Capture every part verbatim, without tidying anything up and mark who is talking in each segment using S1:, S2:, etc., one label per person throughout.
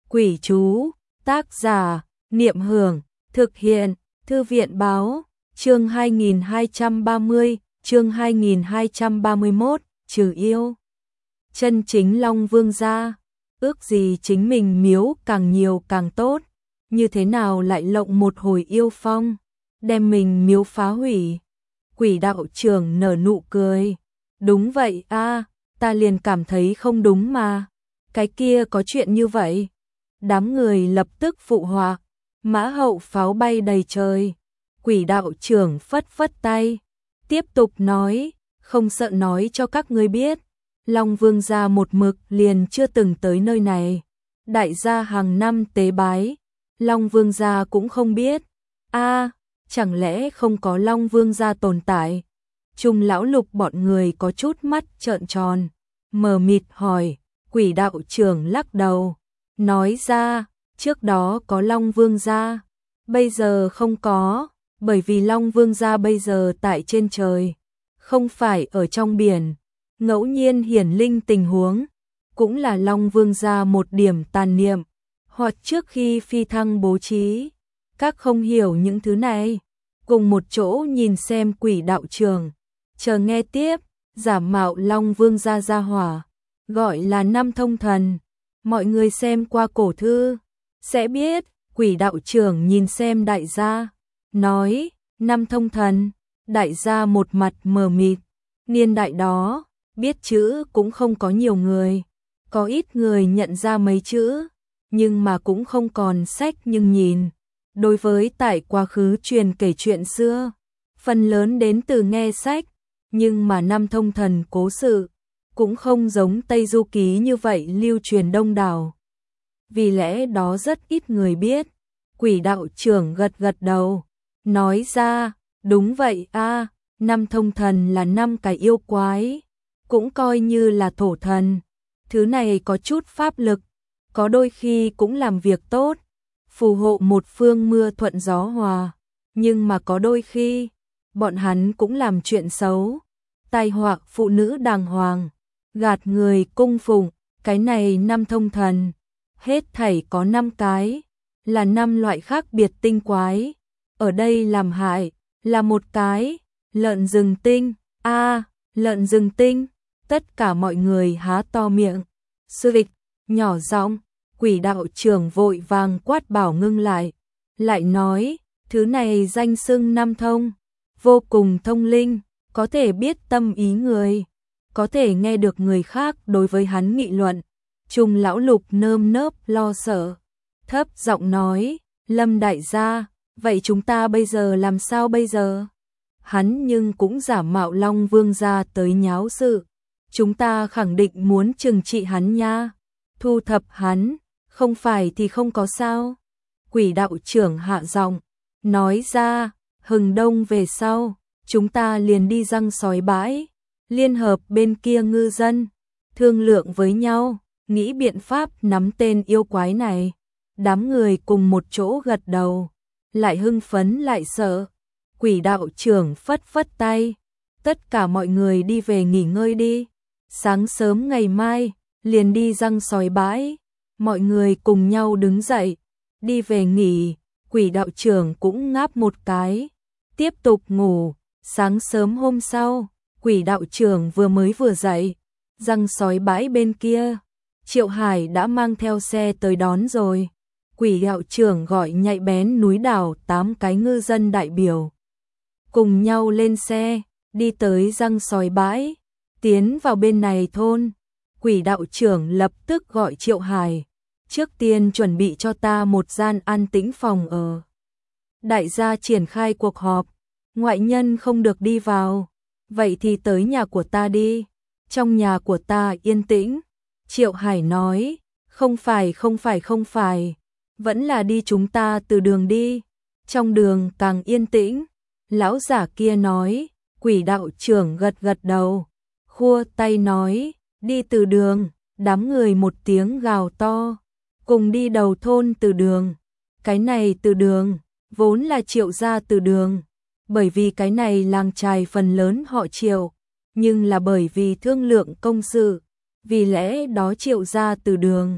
S1: Quỷ chú, tác giả, Niệm Hưởng, thực hiện, Thư viện báo, chương hai nghìn hai trăm ba mươi, chương hai nghìn hai trăm ba mươi mốt, trừ yêu. Chân chính Long Vương gia, ước gì chính mình miếu càng nhiều càng tốt, như thế nào lại lộng một hồi yêu phong, đem mình miếu phá hủy. Quỷ đạo trưởng nở nụ cười, đúng vậy a, ta liền cảm thấy không đúng mà, cái kia có chuyện như vậy. Đám người lập tức phụ họa, mã hậu pháo bay đầy trời. Quỷ đạo trưởng phất phất tay, tiếp tục nói, không sợ nói cho các ngươi biết, Long Vương gia một mực liền chưa từng tới nơi này. Đại gia hàng năm tế bái, Long Vương gia cũng không biết. A, chẳng lẽ không có Long Vương gia tồn tại? Trung lão Lục bọn người có chút mắt trợn tròn, mờ mịt hỏi. Quỷ đạo trưởng lắc đầu, nói ra, trước đó có Long Vương gia, bây giờ không có, bởi vì Long Vương gia bây giờ tại trên trời, không phải ở trong biển. Ngẫu nhiên hiển linh tình huống, cũng là Long Vương gia một điểm tàn niệm, hoặc trước khi phi thăng bố trí. Các không hiểu những thứ này, cùng một chỗ nhìn xem quỷ đạo trường, chờ nghe tiếp. Giả mạo Long Vương gia gia hỏa, gọi là Năm Thông Thần. Mọi người xem qua cổ thư sẽ biết. Quỷ đạo trưởng nhìn xem đại gia, nói, Năm Thông Thần. Đại gia một mặt mờ mịt, niên đại đó biết chữ cũng không có nhiều người, có ít người nhận ra mấy chữ, nhưng mà cũng không còn sách nhưng nhìn. Đối với tại quá khứ truyền kể chuyện xưa, phần lớn đến từ nghe sách, nhưng mà Năm Thông Thần cố sự cũng không giống Tây Du Ký như vậy lưu truyền đông đảo. Vì lẽ đó rất ít người biết. Quỷ đạo trưởng gật gật đầu, nói ra, đúng vậy a, Năm Thông Thần là năm cái yêu quái, cũng coi như là thổ thần. Thứ này có chút pháp lực, có đôi khi cũng làm việc tốt, phù hộ một phương mưa thuận gió hòa, nhưng mà có đôi khi, bọn hắn cũng làm chuyện xấu, tai họa phụ nữ đàng hoàng, gạt người cung phụng. Cái này Năm Thông Thần, hết thảy có năm cái, là năm loại khác biệt tinh quái. Ở đây làm hại là một cái, lợn rừng tinh. A, à, lợn rừng tinh. Tất cả mọi người há to miệng. Sư vịch, nhỏ giọng. Quỷ đạo trưởng vội vàng quát bảo ngưng lại, lại nói, thứ này danh xưng Năm Thông, vô cùng thông linh, có thể biết tâm ý người, có thể nghe được người khác đối với hắn nghị luận. Trung lão Lục nơm nớp lo sợ, thấp giọng nói, Lâm đại gia, vậy chúng ta bây giờ làm sao bây giờ? Hắn nhưng cũng giả mạo Long Vương gia tới nháo sự, chúng ta khẳng định muốn trừng trị hắn nha, thu thập hắn, không phải thì không có sao. Quỷ đạo trưởng hạ giọng, nói ra, hừng đông về sau, chúng ta liền đi giăng sói bãi, liên hợp bên kia ngư dân, thương lượng với nhau, nghĩ biện pháp nắm tên yêu quái này. Đám người cùng một chỗ gật đầu, lại hưng phấn lại sợ. Quỷ đạo trưởng phất phất tay, tất cả mọi người đi về nghỉ ngơi đi, sáng sớm ngày mai liền đi giăng sói bãi. Mọi người cùng nhau đứng dậy, đi về nghỉ. Quỷ đạo trưởng cũng ngáp một cái, tiếp tục ngủ. Sáng sớm hôm sau, quỷ đạo trưởng vừa mới vừa dậy, giăng sói bãi bên kia, Triệu Hải đã mang theo xe tới đón rồi. Quỷ đạo trưởng gọi nhạy bén núi đảo tám cái ngư dân đại biểu, cùng nhau lên xe, đi tới giăng sói bãi, tiến vào bên này thôn. Quỷ đạo trưởng lập tức gọi Triệu Hải, trước tiên chuẩn bị cho ta một gian an tĩnh phòng ở. Đại gia triển khai cuộc họp, ngoại nhân không được đi vào, vậy thì tới nhà của ta đi, trong nhà của ta yên tĩnh. Triệu Hải nói, không phải không phải không phải, vẫn là đi chúng ta từ đường đi, trong đường càng yên tĩnh. Lão giả kia nói. Quỷ đạo trưởng gật gật đầu, khua tay nói, đi từ đường. Đám người một tiếng gào to, cùng đi đầu thôn từ đường. Cái này từ đường, vốn là Triệu gia từ đường, bởi vì cái này làng trài phần lớn họ Triệu, nhưng là bởi vì thương lượng công sự, vì lẽ đó Triệu gia từ đường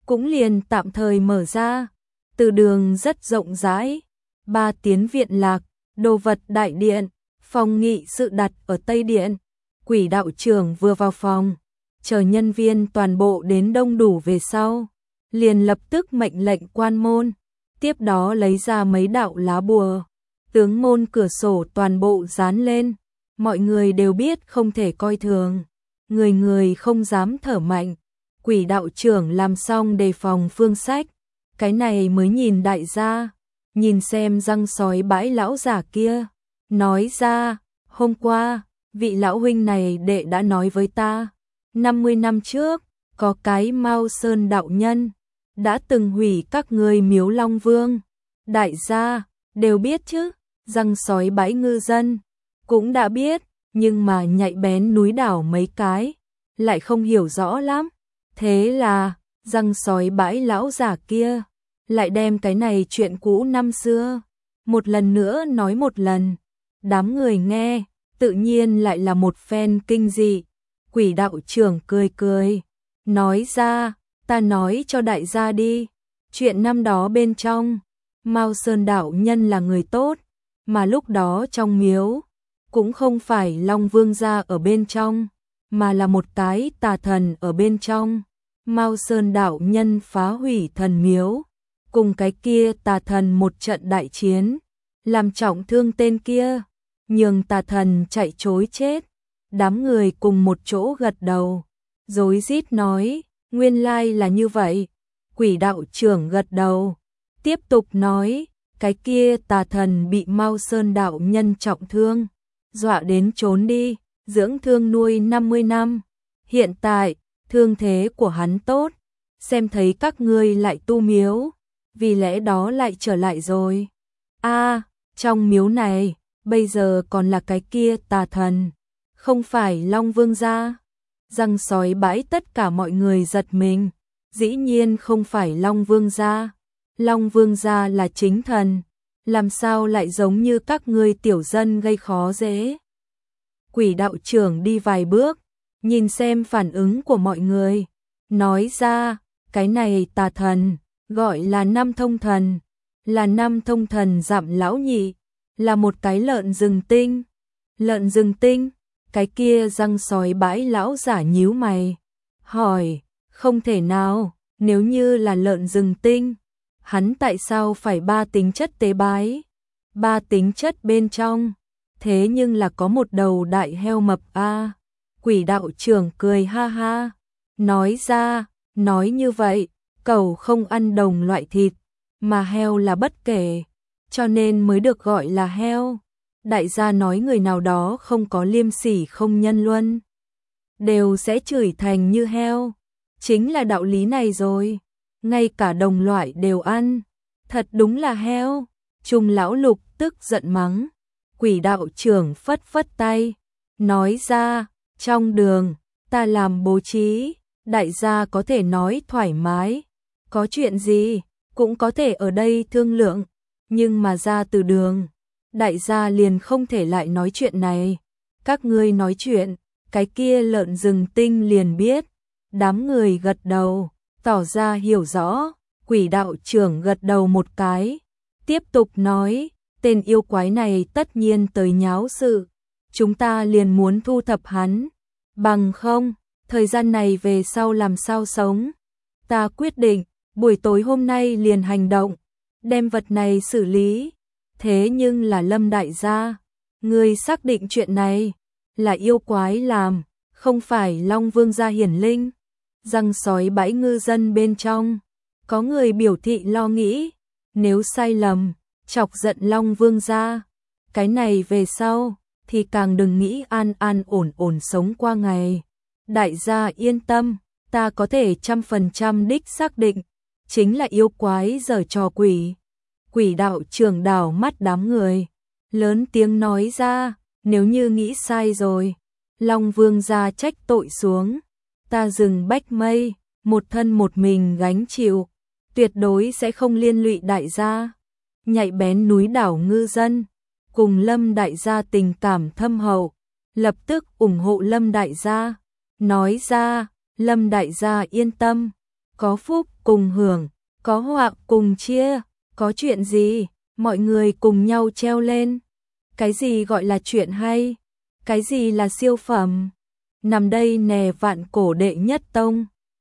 S1: cũng liền tạm thời mở ra. Từ đường rất rộng rãi, ba tiến viện lạc, đồ vật đại điện, phòng nghị sự đặt ở Tây Điện. Quỷ đạo trưởng vừa vào phòng, chờ nhân viên toàn bộ đến đông đủ về sau, liền lập tức mệnh lệnh quan môn, tiếp đó lấy ra mấy đạo lá bùa, tướng môn cửa sổ toàn bộ dán lên, mọi người đều biết không thể coi thường, người người không dám thở mạnh. Quỷ đạo trưởng làm xong đề phòng phương sách, cái này mới nhìn đại gia, nhìn xem răng sói bãi lão giả kia, nói ra, hôm qua, vị lão huynh này đệ đã nói với ta, năm mươi năm trước, có cái Mao Sơn đạo nhân, đã từng hủy các ngươi miếu Long Vương. Đại gia, đều biết chứ, răng sói bãi ngư dân, cũng đã biết, nhưng mà nhạy bén núi đảo mấy cái, lại không hiểu rõ lắm. Thế là, răng sói bãi lão giả kia, lại đem cái này chuyện cũ năm xưa, một lần nữa nói một lần. Đám người nghe, tự nhiên lại là một phen kinh dị. Quỷ đạo trưởng cười cười, nói ra, ta nói cho đại gia đi, chuyện năm đó bên trong, Mao Sơn đạo nhân là người tốt, mà lúc đó trong miếu, cũng không phải Long Vương gia ở bên trong, mà là một cái tà thần ở bên trong. Mao Sơn đạo nhân phá hủy thần miếu, cùng cái kia tà thần một trận đại chiến, làm trọng thương tên kia, nhường tà thần chạy trối chết. Đám người cùng một chỗ gật đầu, rối rít nói, nguyên lai là như vậy. Quỷ đạo trưởng gật đầu, tiếp tục nói, cái kia tà thần bị Mao Sơn đạo nhân trọng thương, dọa đến trốn đi, dưỡng thương nuôi năm mươi năm. Hiện tại, thương thế của hắn tốt, xem thấy các ngươi lại tu miếu, vì lẽ đó lại trở lại rồi. A, trong miếu này, bây giờ còn là cái kia tà thần, không phải Long Vương gia. Răng sói bãi tất cả mọi người giật mình, dĩ nhiên không phải Long Vương gia. Long Vương gia là chính thần, làm sao lại giống như các ngươi tiểu dân gây khó dễ. Quỷ đạo trưởng đi vài bước, nhìn xem phản ứng của mọi người, nói ra, cái này tà thần, gọi là Năm Thông Thần, là Năm Thông Thần Dạm Lão Nhị, là một cái lợn rừng tinh. Lợn rừng tinh, cái kia răng sói bãi lão giả nhíu mày, hỏi, không thể nào, nếu như là lợn rừng tinh, hắn tại sao phải ba tính chất tế bái? Ba tính chất bên trong, thế nhưng là có một đầu đại heo mập a. À. Quỷ đạo trưởng cười ha ha, nói ra, nói như vậy, cẩu không ăn đồng loại thịt, mà heo là bất kể, cho nên mới được gọi là heo. Đại gia nói người nào đó không có liêm sỉ không nhân luân, đều sẽ chửi thành như heo. Chính là đạo lý này rồi, ngay cả đồng loại đều ăn, thật đúng là heo. Trung lão Lục tức giận mắng, quỷ đạo trưởng phất phất tay, nói ra, trong đường, ta làm bố trí, đại gia có thể nói thoải mái, có chuyện gì, cũng có thể ở đây thương lượng, nhưng mà ra từ đường, đại gia liền không thể lại nói chuyện này. Các ngươi nói chuyện, cái kia lợn rừng tinh liền biết. Đám người gật đầu, tỏ ra hiểu rõ. Quỷ đạo trưởng gật đầu một cái, tiếp tục nói, tên yêu quái này tất nhiên tới nháo sự, chúng ta liền muốn thu thập hắn, bằng không, thời gian này về sau làm sao sống. Ta quyết định, buổi tối hôm nay liền hành động, đem vật này xử lý. Thế nhưng là Lâm đại gia, ngươi xác định chuyện này là yêu quái làm, không phải Long Vương gia hiển linh? Răng sói bãi ngư dân bên trong, có người biểu thị lo nghĩ, nếu sai lầm, chọc giận Long Vương gia, cái này về sau, thì càng đừng nghĩ an an ổn ổn sống qua ngày. Đại gia yên tâm, ta có thể trăm phần trăm đích xác định, chính là yêu quái giở trò quỷ. Quỷ đạo trưởng đảo mắt đám người, lớn tiếng nói ra, nếu như nghĩ sai rồi, Long Vương gia trách tội xuống, ta dừng bách mây, một thân một mình gánh chịu, tuyệt đối sẽ không liên lụy đại gia. Nhạy bén núi đảo ngư dân, cùng Lâm đại gia tình cảm thâm hậu, lập tức ủng hộ Lâm đại gia, nói ra, Lâm đại gia yên tâm, có phúc cùng hưởng, có họa cùng chia, có chuyện gì, mọi người cùng nhau treo lên. Cái gì gọi là chuyện hay? Cái gì là siêu phẩm? Nằm đây nè vạn cổ đệ nhất tông.